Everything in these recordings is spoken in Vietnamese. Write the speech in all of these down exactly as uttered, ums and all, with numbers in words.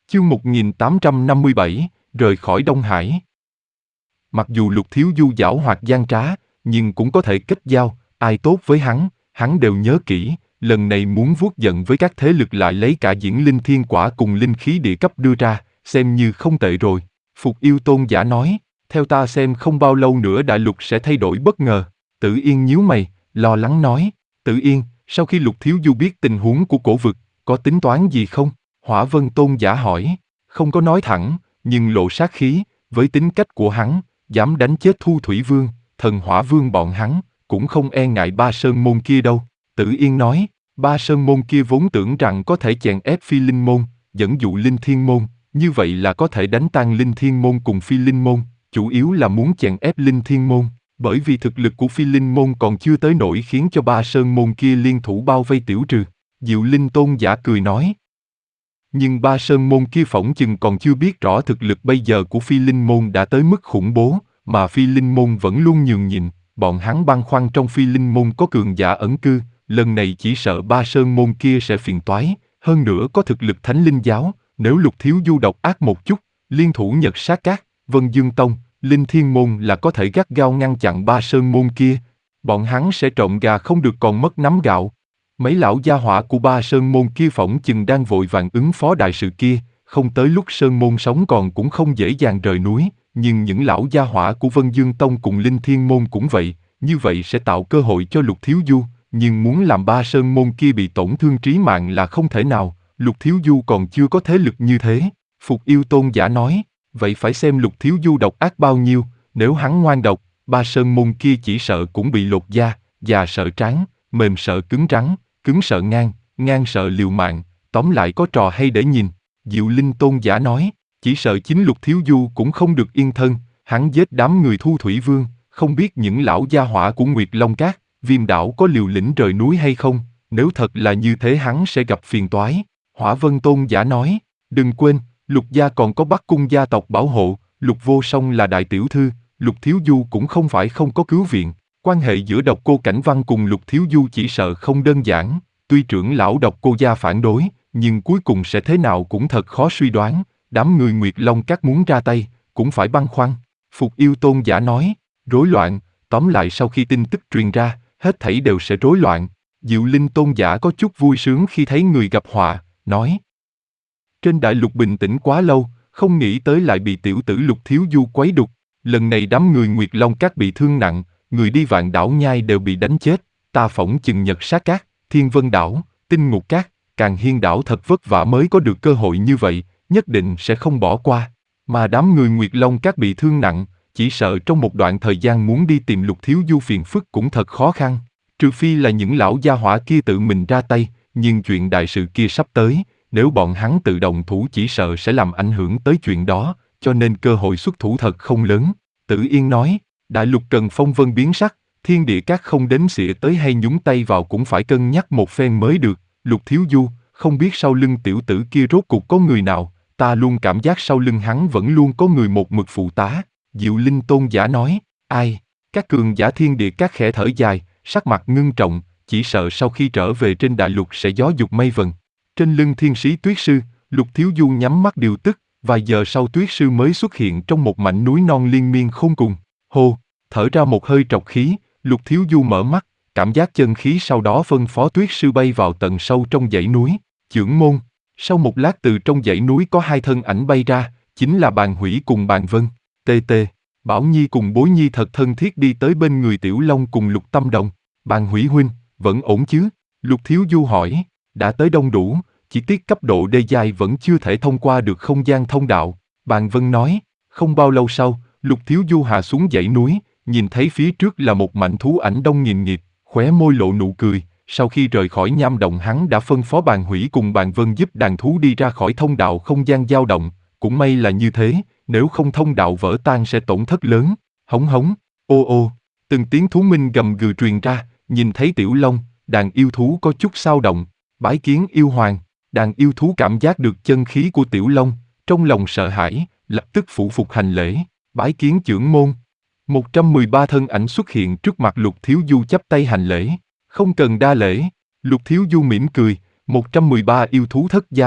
Chương một nghìn tám trăm năm mươi bảy, rời khỏi Đông Hải. Mặc dù Lục Thiếu Du giảo hoạt gian trá, nhưng cũng có thể kết giao, ai tốt với hắn, hắn đều nhớ kỹ, lần này muốn vuốt giận với các thế lực lại lấy cả diễn linh thiên quả cùng linh khí địa cấp đưa ra, xem như không tệ rồi. Phục Yêu Tôn giả nói, theo ta xem không bao lâu nữa đại lục sẽ thay đổi bất ngờ. Tử Yên nhíu mày, lo lắng nói, Tử Yên, sau khi Lục Thiếu Du biết tình huống của cổ vực, có tính toán gì không? Hỏa Vân Tôn giả hỏi, không có nói thẳng, nhưng lộ sát khí, với tính cách của hắn, dám đánh chết Thu Thủy Vương, Thần Hỏa Vương bọn hắn, cũng không e ngại Ba Sơn Môn kia đâu. Tử Yên nói, Ba Sơn Môn kia vốn tưởng rằng có thể chèn ép Phi Linh Môn, dẫn dụ Linh Thiên Môn, như vậy là có thể đánh tan Linh Thiên Môn cùng Phi Linh Môn, chủ yếu là muốn chèn ép Linh Thiên Môn, bởi vì thực lực của Phi Linh Môn còn chưa tới nỗi khiến cho Ba Sơn Môn kia liên thủ bao vây tiểu trừ. Diệu Linh Tôn giả cười nói, nhưng Ba Sơn Môn kia phỏng chừng còn chưa biết rõ thực lực bây giờ của Phi Linh Môn đã tới mức khủng bố, mà Phi Linh Môn vẫn luôn nhường nhịn, bọn hắn băn khoăn trong Phi Linh Môn có cường giả ẩn cư, lần này chỉ sợ Ba Sơn Môn kia sẽ phiền toái, hơn nữa có thực lực Thánh Linh Giáo, nếu Lục Thiếu Du độc ác một chút, liên thủ Nhật Sát Các, Vân Dương Tông, Linh Thiên Môn là có thể gắt gao ngăn chặn Ba Sơn Môn kia, bọn hắn sẽ trộm gà không được còn mất nắm gạo. Mấy lão gia hỏa của Ba Sơn Môn kia phỏng chừng đang vội vàng ứng phó đại sự kia, không tới lúc Sơn Môn sống còn cũng không dễ dàng rời núi, nhưng những lão gia hỏa của Vân Dương Tông cùng Linh Thiên Môn cũng vậy, như vậy sẽ tạo cơ hội cho Lục Thiếu Du, nhưng muốn làm Ba Sơn Môn kia bị tổn thương trí mạng là không thể nào, Lục Thiếu Du còn chưa có thế lực như thế. Phục Yêu Tôn giả nói, vậy phải xem Lục Thiếu Du độc ác bao nhiêu, nếu hắn ngoan độc, Ba Sơn Môn kia chỉ sợ cũng bị lột da, già sợ tráng, mềm sợ cứng rắn, cứng sợ ngang, ngang sợ liều mạng, tóm lại có trò hay để nhìn. Diệu Linh Tôn giả nói, chỉ sợ chính Lục Thiếu Du cũng không được yên thân, hắn giết đám người Thu Thủy Vương, không biết những lão gia hỏa của Nguyệt Long Các, Viêm Đảo có liều lĩnh rời núi hay không, nếu thật là như thế hắn sẽ gặp phiền toái. Hỏa Vân Tôn giả nói, đừng quên, Lục gia còn có Bắc Cung gia tộc bảo hộ, Lục Vô Song là đại tiểu thư, Lục Thiếu Du cũng không phải không có cứu viện. Quan hệ giữa Độc Cô Cảnh Văn cùng Lục Thiếu Du chỉ sợ không đơn giản, tuy trưởng lão Độc Cô gia phản đối, nhưng cuối cùng sẽ thế nào cũng thật khó suy đoán, đám người Nguyệt Long Các muốn ra tay, cũng phải băn khoăn. Phục Yêu Tôn giả nói, rối loạn, tóm lại sau khi tin tức truyền ra, hết thảy đều sẽ rối loạn. Diệu Linh Tôn giả có chút vui sướng khi thấy người gặp họa, nói, trên đại lục bình tĩnh quá lâu, không nghĩ tới lại bị tiểu tử Lục Thiếu Du quấy đục, lần này đám người Nguyệt Long Các bị thương nặng, người đi Vạn Đảo Nhai đều bị đánh chết, ta phỏng chừng Nhật Sát Các, Thiên Vân Đảo, Tinh Ngục Các, Càn Hiên Đảo thật vất vả mới có được cơ hội như vậy, nhất định sẽ không bỏ qua. Mà đám người Nguyệt Long Các bị thương nặng, chỉ sợ trong một đoạn thời gian muốn đi tìm Lục Thiếu Du phiền phức cũng thật khó khăn. Trừ phi là những lão gia hỏa kia tự mình ra tay, nhưng chuyện đại sự kia sắp tới, nếu bọn hắn tự động thủ chỉ sợ sẽ làm ảnh hưởng tới chuyện đó, cho nên cơ hội xuất thủ thật không lớn. Tử Yên nói, đại lục cần phong vân biến sắc, thiên địa các không đếm xỉa tới hay nhúng tay vào cũng phải cân nhắc một phen mới được. Lục Thiếu Du, không biết sau lưng tiểu tử kia rốt cuộc có người nào, ta luôn cảm giác sau lưng hắn vẫn luôn có người một mực phụ tá. Diệu Linh Tôn giả nói, ai? Các cường giả thiên địa các khẽ thở dài, sắc mặt ngưng trọng, chỉ sợ sau khi trở về trên đại lục sẽ gió dục mây vần. Trên lưng thiên sĩ Tuyết Sư, Lục Thiếu Du nhắm mắt điều tức, vài giờ sau Tuyết Sư mới xuất hiện trong một mảnh núi non liên miên khôn cùng. Hô, thở ra một hơi trọc khí, Lục Thiếu Du mở mắt, cảm giác chân khí sau đó phân phó Tuyết Sư bay vào tận sâu trong dãy núi. Chưởng môn, sau một lát từ trong dãy núi có hai thân ảnh bay ra, chính là Bàn Hủy cùng Bàn Vân. Tê tê, Bảo Nhi cùng Bối Nhi thật thân thiết đi tới bên người Tiểu Long cùng Lục Tâm Đồng. Bàn Hủy huynh, vẫn ổn chứ? Lục Thiếu Du hỏi, đã tới đông đủ, chỉ tiếc cấp độ đê giai vẫn chưa thể thông qua được không gian thông đạo. Bàn Vân nói, không bao lâu sau, Lục Thiếu Du hạ xuống dãy núi, nhìn thấy phía trước là một mảnh thú ảnh đông nghìn nghịt, khóe môi lộ nụ cười. Sau khi rời khỏi nham động hắn đã phân phó Bàn Hủy cùng Bàn Vân giúp đàn thú đi ra khỏi thông đạo không gian dao động, cũng may là như thế, nếu không thông đạo vỡ tan sẽ tổn thất lớn. Hống hống, ô ô, từng tiếng thú minh gầm gừ truyền ra, nhìn thấy Tiểu Long, đàn yêu thú có chút xao động, bái kiến yêu hoàng. Đàn yêu thú cảm giác được chân khí của Tiểu Long, trong lòng sợ hãi, lập tức phủ phục hành lễ, bái kiến chưởng môn. một trăm mười ba thân ảnh xuất hiện trước mặt Lục Thiếu Du chắp tay hành lễ, không cần đa lễ. Lục Thiếu Du mỉm cười, một trăm mười ba yêu thú thất giai,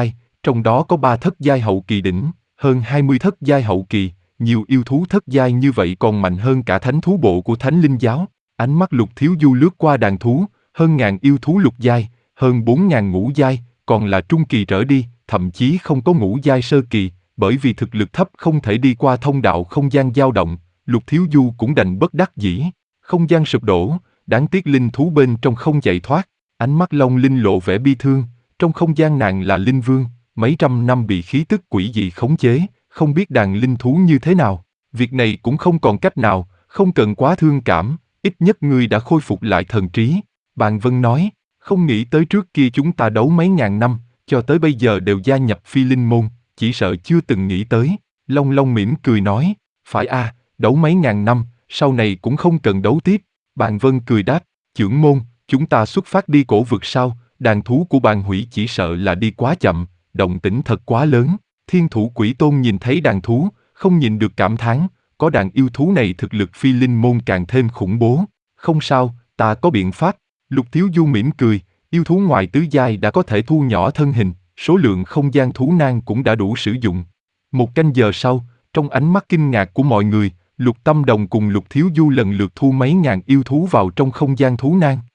trong đó có ba thất giai hậu kỳ đỉnh, hơn hai mươi thất giai hậu kỳ, nhiều yêu thú thất giai như vậy còn mạnh hơn cả thánh thú bộ của Thánh Linh Giáo. Ánh mắt Lục Thiếu Du lướt qua đàn thú, hơn ngàn yêu thú lục giai, hơn bốn ngàn ngũ giai, còn là trung kỳ trở đi, thậm chí không có ngũ giai sơ kỳ, bởi vì thực lực thấp không thể đi qua thông đạo không gian dao động, Lục Thiếu Du cũng đành bất đắc dĩ. Không gian sụp đổ, đáng tiếc linh thú bên trong không chạy thoát, ánh mắt Long Linh lộ vẻ bi thương, trong không gian nàng là linh vương, mấy trăm năm bị khí tức quỷ dị khống chế, không biết đàn linh thú như thế nào. Việc này cũng không còn cách nào, không cần quá thương cảm, ít nhất ngươi đã khôi phục lại thần trí. Bàn Vân nói, không nghĩ tới trước kia chúng ta đấu mấy ngàn năm, cho tới bây giờ đều gia nhập phi linh môn, chỉ sợ chưa từng nghĩ tới. Long Long mỉm cười nói, phải a, đấu mấy ngàn năm, sau này cũng không cần đấu tiếp. Bàn Vân cười đáp, trưởng môn, chúng ta xuất phát đi cổ vực sau, đàn thú của bàn hủy chỉ sợ là đi quá chậm, động tĩnh thật quá lớn. Thiên thủ quỷ tôn nhìn thấy đàn thú, không nhìn được cảm thán, có đàn yêu thú này thực lực phi linh môn càng thêm khủng bố. Không sao, ta có biện pháp. Lục Thiếu Du mỉm cười, yêu thú ngoài tứ giai đã có thể thu nhỏ thân hình, số lượng không gian thú nang cũng đã đủ sử dụng. Một canh giờ sau, trong ánh mắt kinh ngạc của mọi người, Lục Tâm Đồng cùng Lục Thiếu Du lần lượt thu mấy ngàn yêu thú vào trong không gian thú nang.